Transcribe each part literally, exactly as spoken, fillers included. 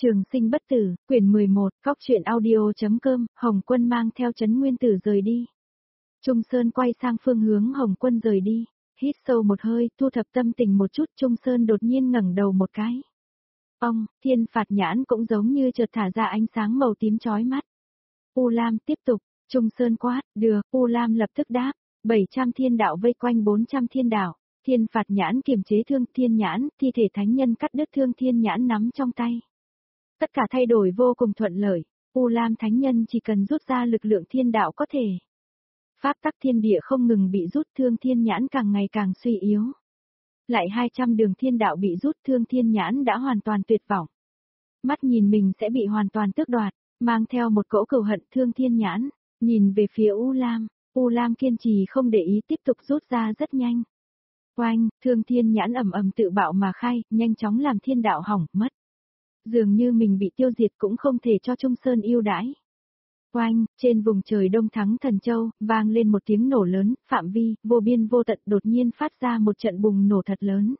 Trường sinh bất tử, quyển mười một, Cóc truyện audio.com, Hồng Quân mang theo Trấn Nguyên Tử rời đi. Trung Sơn quay sang phương hướng Hồng Quân rời đi, hít sâu một hơi, thu thập tâm tình một chút, Trung Sơn đột nhiên ngẩng đầu một cái. Ông, thiên phạt nhãn cũng giống như chợt thả ra ánh sáng màu tím chói mắt. U Lam tiếp tục, Trung Sơn quát, được, U Lam lập tức đáp, bảy trăm thiên đạo vây quanh bốn trăm thiên đạo. Thiên phạt nhãn kiềm chế thương thiên nhãn, thi thể thánh nhân cắt đứt thương thiên nhãn nắm trong tay. Tất cả thay đổi vô cùng thuận lợi, U Lam thánh nhân chỉ cần rút ra lực lượng thiên đạo có thể. Pháp tắc thiên địa không ngừng bị rút, thương thiên nhãn càng ngày càng suy yếu. Lại hai trăm đường thiên đạo bị rút, thương thiên nhãn đã hoàn toàn tuyệt vọng. Mắt nhìn mình sẽ bị hoàn toàn tước đoạt, mang theo một cỗ cừu hận, thương thiên nhãn, nhìn về phía U Lam, U Lam kiên trì không để ý, tiếp tục rút ra rất nhanh. Oanh, thương thiên nhãn ầm ầm tự bạo mà khai, nhanh chóng làm thiên đạo hỏng mất. Dường như mình bị tiêu diệt cũng không thể cho Trung Sơn yêu đãi. Oanh, trên vùng trời Đông Thắng Thần Châu, vang lên một tiếng nổ lớn, phạm vi, vô biên vô tận đột nhiên phát ra một trận bùng nổ thật lớn.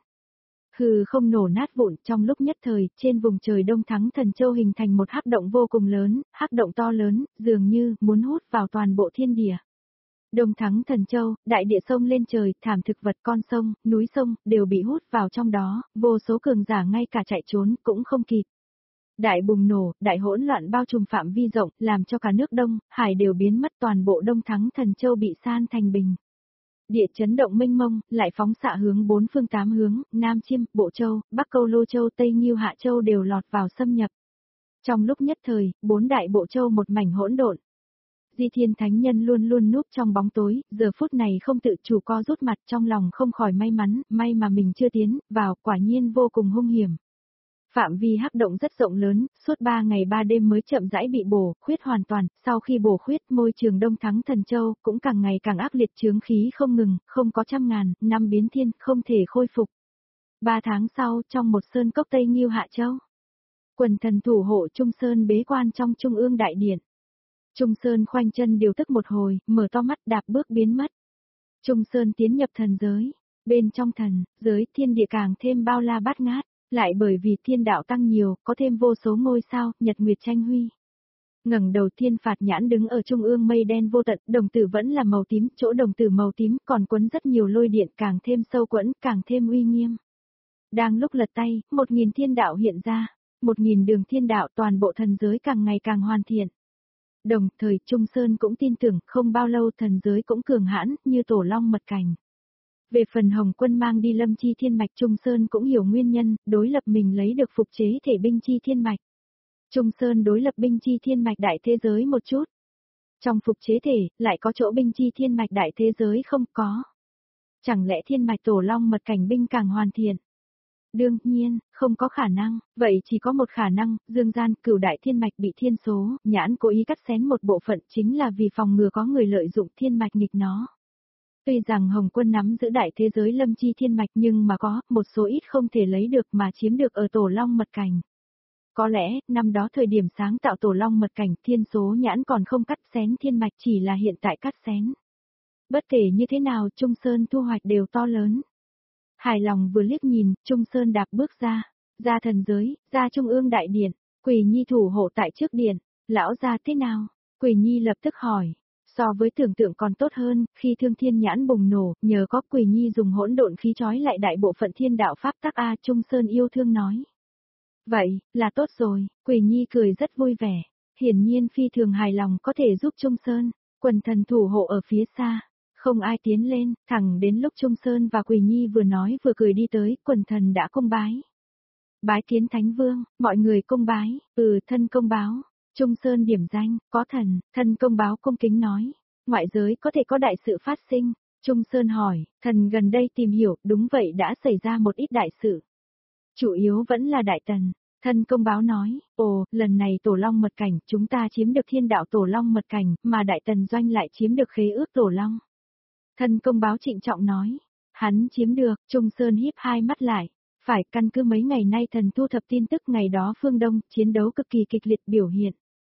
Hừ không nổ nát vụn, trong lúc nhất thời, trên vùng trời Đông Thắng Thần Châu hình thành một hắc động vô cùng lớn, hắc động to lớn, dường như muốn hút vào toàn bộ thiên địa. Đông Thắng Thần Châu, đại địa sông lên trời, thảm thực vật, con sông, núi sông, đều bị hút vào trong đó, vô số cường giả ngay cả chạy trốn cũng không kịp. Đại bùng nổ, đại hỗn loạn bao trùm phạm vi rộng, làm cho cả nước Đông, Hải đều biến mất, toàn bộ Đông Thắng Thần Châu bị san thành bình. Địa chấn động mênh mông, lại phóng xạ hướng bốn phương tám hướng, Nam Chiêm, Bộ Châu, Bắc Câu Lô Châu, Tây Nghiêu Hạ Châu đều lọt vào xâm nhập. Trong lúc nhất thời, bốn đại bộ châu một mảnh hỗn độn. Di Thiên Thánh Nhân luôn luôn núp trong bóng tối, giờ phút này không tự chủ co rút mặt, trong lòng không khỏi may mắn, may mà mình chưa tiến vào, quả nhiên vô cùng hung hiểm. Phạm vi hắc động rất rộng lớn, suốt ba ngày ba đêm mới chậm rãi bị bổ khuyết hoàn toàn, sau khi bổ khuyết môi trường Đông Thắng Thần Châu cũng càng ngày càng ác liệt, chướng khí không ngừng, không có trăm ngàn, năm biến thiên, không thể khôi phục. Ba tháng sau, trong một sơn cốc Tây Nghiêu Hạ Châu, quần thần thủ hộ Trung Sơn bế quan trong Trung ương đại điện. Trung Sơn khoanh chân điều tức một hồi, mở to mắt đạp bước biến mất. Trung Sơn tiến nhập thần giới, bên trong thần giới thiên địa càng thêm bao la bát ngát. Lại bởi vì thiên đạo tăng nhiều, có thêm vô số ngôi sao, nhật nguyệt tranh huy. Ngẩng đầu thiên phạt nhãn đứng ở trung ương mây đen vô tận, đồng tử vẫn là màu tím, chỗ đồng tử màu tím còn quấn rất nhiều lôi điện, càng thêm sâu quẫn, càng thêm uy nghiêm. Đang lúc lật tay, một nghìn thiên đạo hiện ra, một nghìn đường thiên đạo, toàn bộ thần giới càng ngày càng hoàn thiện. Đồng thời Trung Sơn cũng tin tưởng, không bao lâu thần giới cũng cường hãn, như tổ long mật cảnh. Về phần Hồng Quân mang đi Lâm Chi Thiên Mạch, Trung Sơn cũng hiểu nguyên nhân, đối lập mình lấy được phục chế thể binh Chi Thiên Mạch. Trung Sơn đối lập binh Chi Thiên Mạch đại thế giới một chút. Trong phục chế thể, lại có chỗ binh Chi Thiên Mạch đại thế giới không có. Chẳng lẽ Thiên Mạch Tổ Long mật cảnh binh càng hoàn thiện? Đương nhiên, không có khả năng, vậy chỉ có một khả năng, dương gian, cửu đại thiên mạch bị thiên số, nhãn cố ý cắt xén một bộ phận chính là vì phòng ngừa có người lợi dụng thiên mạch nghịch nó. Tuy rằng Hồng Quân nắm giữ đại thế giới Lâm Chi Thiên Mạch nhưng mà có một số ít không thể lấy được mà chiếm được ở Tổ Long mật cảnh. Có lẽ, năm đó thời điểm sáng tạo Tổ Long mật cảnh thiên số nhãn còn không cắt xén thiên mạch, chỉ là hiện tại cắt xén. Bất kể như thế nào Trung Sơn thu hoạch đều to lớn. Hài lòng vừa liếc nhìn, Trung Sơn đạp bước ra, ra thần giới, ra Trung ương đại điện, Quỳ Nhi thủ hộ tại trước điện, lão ra thế nào? Quỳ Nhi lập tức hỏi. So với tưởng tượng còn tốt hơn, khi thương thiên nhãn bùng nổ, nhờ có Quỳ Nhi dùng hỗn độn khí trói lại đại bộ phận thiên đạo pháp tắc A, Trung Sơn yêu thương nói. Vậy, là tốt rồi, Quỳ Nhi cười rất vui vẻ, hiển nhiên phi thường hài lòng có thể giúp Trung Sơn, quần thần thủ hộ ở phía xa, không ai tiến lên, thẳng đến lúc Trung Sơn và Quỳ Nhi vừa nói vừa cười đi tới, quần thần đã cung bái. Bái kiến Thánh Vương, mọi người cung bái, ừ thân công báo. Trung Sơn điểm danh, có thần, thần công báo cung kính nói, ngoại giới có thể có đại sự phát sinh. Trung Sơn hỏi, thần gần đây tìm hiểu, đúng vậy đã xảy ra một ít đại sự. Chủ yếu vẫn là đại tần, thần công báo nói, ồ, lần này Tổ Long mật cảnh, chúng ta chiếm được thiên đạo Tổ Long mật cảnh, mà đại tần doanh lại chiếm được khế ước Tổ Long. Thần công báo trịnh trọng nói, hắn chiếm được, Trung Sơn híp hai mắt lại. Phải căn cứ mấy ngày nay thần thu thập tin tức ngày đó phương Đông chiến đấu cực kỳ kịch liệt biểu hiện.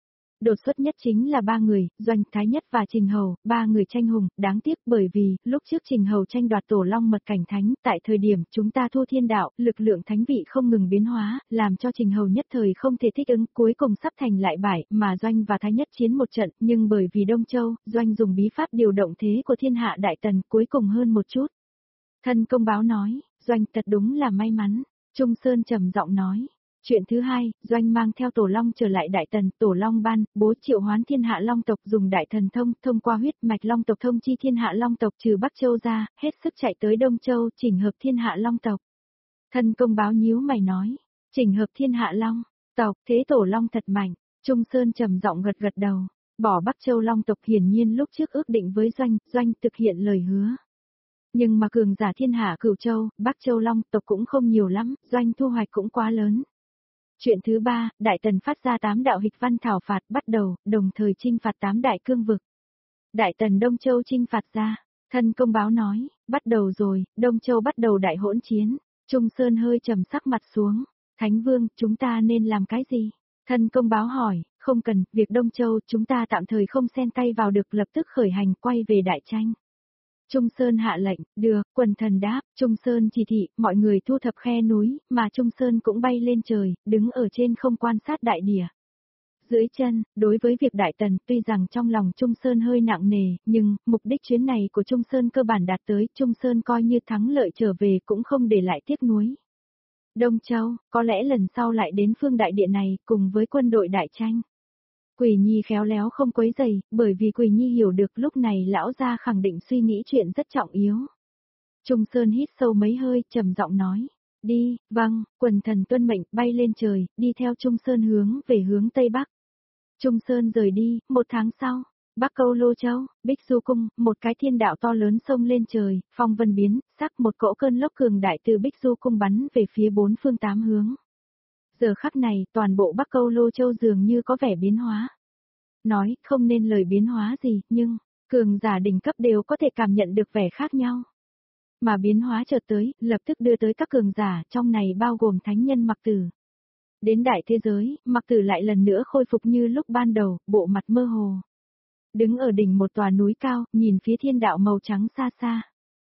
Đột xuất nhất chính là ba người, Doanh, Thái Nhất và Trình Hầu, ba người tranh hùng, đáng tiếc bởi vì, lúc trước Trình Hầu tranh đoạt tổ long mật cảnh thánh, tại thời điểm chúng ta thua thiên đạo, lực lượng thánh vị không ngừng biến hóa, làm cho Trình Hầu nhất thời không thể thích ứng, cuối cùng sắp thành lại bại, mà Doanh và Thái Nhất chiến một trận, nhưng bởi vì Đông Châu, Doanh dùng bí pháp điều động thế của thiên hạ đại tần, cuối cùng hơn một chút. Thân công báo nói, Doanh thật đúng là may mắn, Trung Sơn trầm giọng nói. Chuyện thứ hai, Doanh mang theo Tổ Long trở lại Đại Tần, Tổ Long ban, bố triệu hoán thiên hạ Long tộc dùng đại thần thông, thông qua huyết mạch Long tộc thông chi thiên hạ Long tộc trừ Bắc Châu ra, hết sức chạy tới Đông Châu, chỉnh hợp thiên hạ Long tộc. Thân công báo nhíu mày nói, chỉnh hợp thiên hạ Long tộc, thế Tổ Long thật mạnh, Trung Sơn trầm giọng gật gật đầu, bỏ Bắc Châu Long tộc hiển nhiên lúc trước ước định với Doanh, Doanh thực hiện lời hứa. Nhưng mà cường giả thiên hạ Cửu Châu, Bắc Châu Long tộc cũng không nhiều lắm, Doanh thu hoạch cũng quá lớn. Chuyện thứ ba, Đại Tần phát ra tám đạo hịch văn thảo phạt bắt đầu, đồng thời chinh phạt tám đại cương vực. Đại Tần Đông Châu chinh phạt ra, thân công báo nói, bắt đầu rồi, Đông Châu bắt đầu đại hỗn chiến. Trung Sơn hơi trầm sắc mặt xuống, Thánh Vương, chúng ta nên làm cái gì? Thân công báo hỏi, không cần, việc Đông Châu chúng ta tạm thời không xen tay vào được, lập tức khởi hành quay về đại tranh. Trung Sơn hạ lệnh, được, quần thần đáp, Trung Sơn chỉ thị, mọi người thu thập khe núi, mà Trung Sơn cũng bay lên trời, đứng ở trên không quan sát đại địa. Dưới chân, đối với việc Đại Tần, tuy rằng trong lòng Trung Sơn hơi nặng nề, nhưng, mục đích chuyến này của Trung Sơn cơ bản đạt tới, Trung Sơn coi như thắng lợi trở về cũng không để lại tiếc nuối. Đông Châu, có lẽ lần sau lại đến phương đại địa này, cùng với quân đội đại tranh. Quỷ Nhi khéo léo không quấy rầy, bởi vì Quỷ Nhi hiểu được lúc này lão gia khẳng định suy nghĩ chuyện rất trọng yếu. Trung Sơn hít sâu mấy hơi, trầm giọng nói, đi, vâng, quần thần tuân mệnh, bay lên trời, đi theo Trung Sơn hướng về hướng Tây Bắc. Trung Sơn rời đi, một tháng sau, Bắc Câu Lô Châu, Bích Du Cung, một cái thiên đạo to lớn sông lên trời, phong vân biến, sắc một cỗ cơn lốc cường đại từ Bích Du Cung bắn về phía bốn phương tám hướng. Giờ khắc này, toàn bộ Bắc Câu Lô Châu dường như có vẻ biến hóa. Nói, không nên lời biến hóa gì, nhưng, cường giả đỉnh cấp đều có thể cảm nhận được vẻ khác nhau. Mà biến hóa chợt tới, lập tức đưa tới các cường giả, trong này bao gồm thánh nhân Mặc Tử. Đến đại thế giới, Mặc Tử lại lần nữa khôi phục như lúc ban đầu, bộ mặt mơ hồ. Đứng ở đỉnh một tòa núi cao, nhìn phía thiên đạo màu trắng xa xa.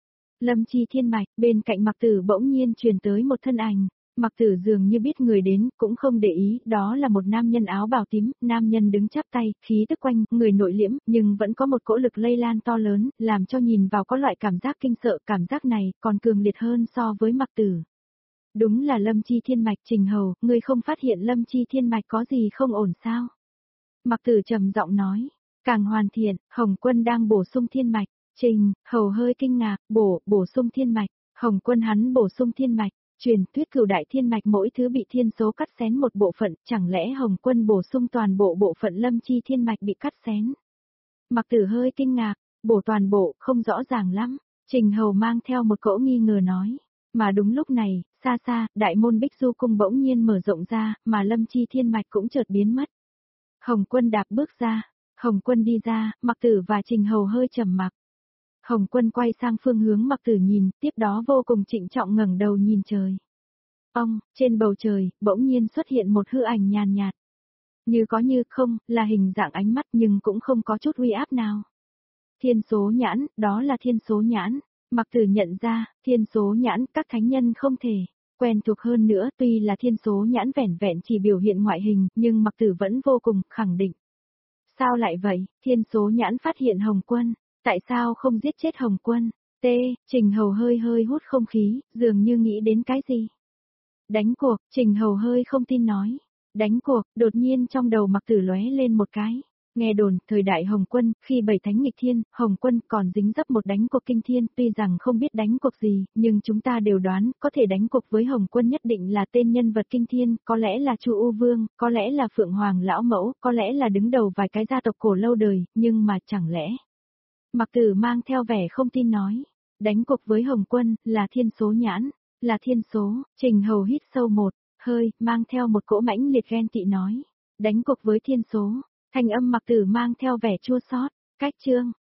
Lâm Chi thiên mạch, bên cạnh Mặc Tử bỗng nhiên truyền tới một thân ảnh. Mặc Tử dường như biết người đến, cũng không để ý, đó là một nam nhân áo bào tím, nam nhân đứng chắp tay, khí tức quanh, người nội liễm, nhưng vẫn có một cỗ lực lây lan to lớn, làm cho nhìn vào có loại cảm giác kinh sợ, cảm giác này còn cường liệt hơn so với Mặc Tử. Đúng là Lâm Chi thiên mạch. Trình Hầu, ngươi không phát hiện Lâm Chi thiên mạch có gì không ổn sao? Mặc Tử trầm giọng nói, càng hoàn thiện, Hồng Quân đang bổ sung thiên mạch. Trình Hầu hơi kinh ngạc, bổ, bổ sung thiên mạch, Hồng Quân hắn bổ sung thiên mạch. Truyền thuyết cửu đại thiên mạch mỗi thứ bị thiên số cắt xén một bộ phận, chẳng lẽ Hồng Quân bổ sung toàn bộ bộ phận Lâm Chi thiên mạch bị cắt xén? Mặc Tử hơi kinh ngạc, bổ toàn bộ, không rõ ràng lắm. Trình Hầu mang theo một cỗ nghi ngờ nói. Mà đúng lúc này, xa xa, đại môn Bích Du Cung bỗng nhiên mở rộng ra, mà Lâm Chi thiên mạch cũng chợt biến mất. Hồng Quân đạp bước ra, Hồng Quân đi ra, Mặc Tử và Trình Hầu hơi trầm mặc. Hồng Quân quay sang phương hướng Mặc Tử nhìn, tiếp đó vô cùng trịnh trọng ngẩng đầu nhìn trời. Ông, trên bầu trời, bỗng nhiên xuất hiện một hư ảnh nhàn nhạt. Như có như không, là hình dạng ánh mắt nhưng cũng không có chút uy áp nào. Thiên số nhãn, đó là thiên số nhãn. Mặc Tử nhận ra, thiên số nhãn, các thánh nhân không thể quen thuộc hơn nữa, tuy là thiên số nhãn vẻn vẹn chỉ biểu hiện ngoại hình, nhưng Mặc Tử vẫn vô cùng khẳng định. Sao lại vậy? Thiên số nhãn phát hiện Hồng Quân. Tại sao không giết chết Hồng Quân? T, Trình Hầu hơi hơi hút không khí, dường như nghĩ đến cái gì. Đánh cuộc, Trình Hầu hơi không tin nói. Đánh cuộc, đột nhiên trong đầu Mặc Tử lóe lên một cái. Nghe đồn, thời đại Hồng Quân, khi bảy thánh nghịch thiên, Hồng Quân còn dính dấp một đánh cuộc kinh thiên, tuy rằng không biết đánh cuộc gì, nhưng chúng ta đều đoán, có thể đánh cuộc với Hồng Quân nhất định là tên nhân vật kinh thiên, có lẽ là Chu U Vương, có lẽ là Phượng Hoàng Lão Mẫu, có lẽ là đứng đầu vài cái gia tộc cổ lâu đời, nhưng mà chẳng lẽ... Mặc Tử mang theo vẻ không tin nói, đánh cuộc với Hồng Quân, là thiên số nhãn, là thiên số. Trình Hầu hít sâu một hơi, mang theo một cỗ mãnh liệt ghen tị nói, đánh cuộc với thiên số. Thanh âm Mặc Tử mang theo vẻ chua xót. Cách chương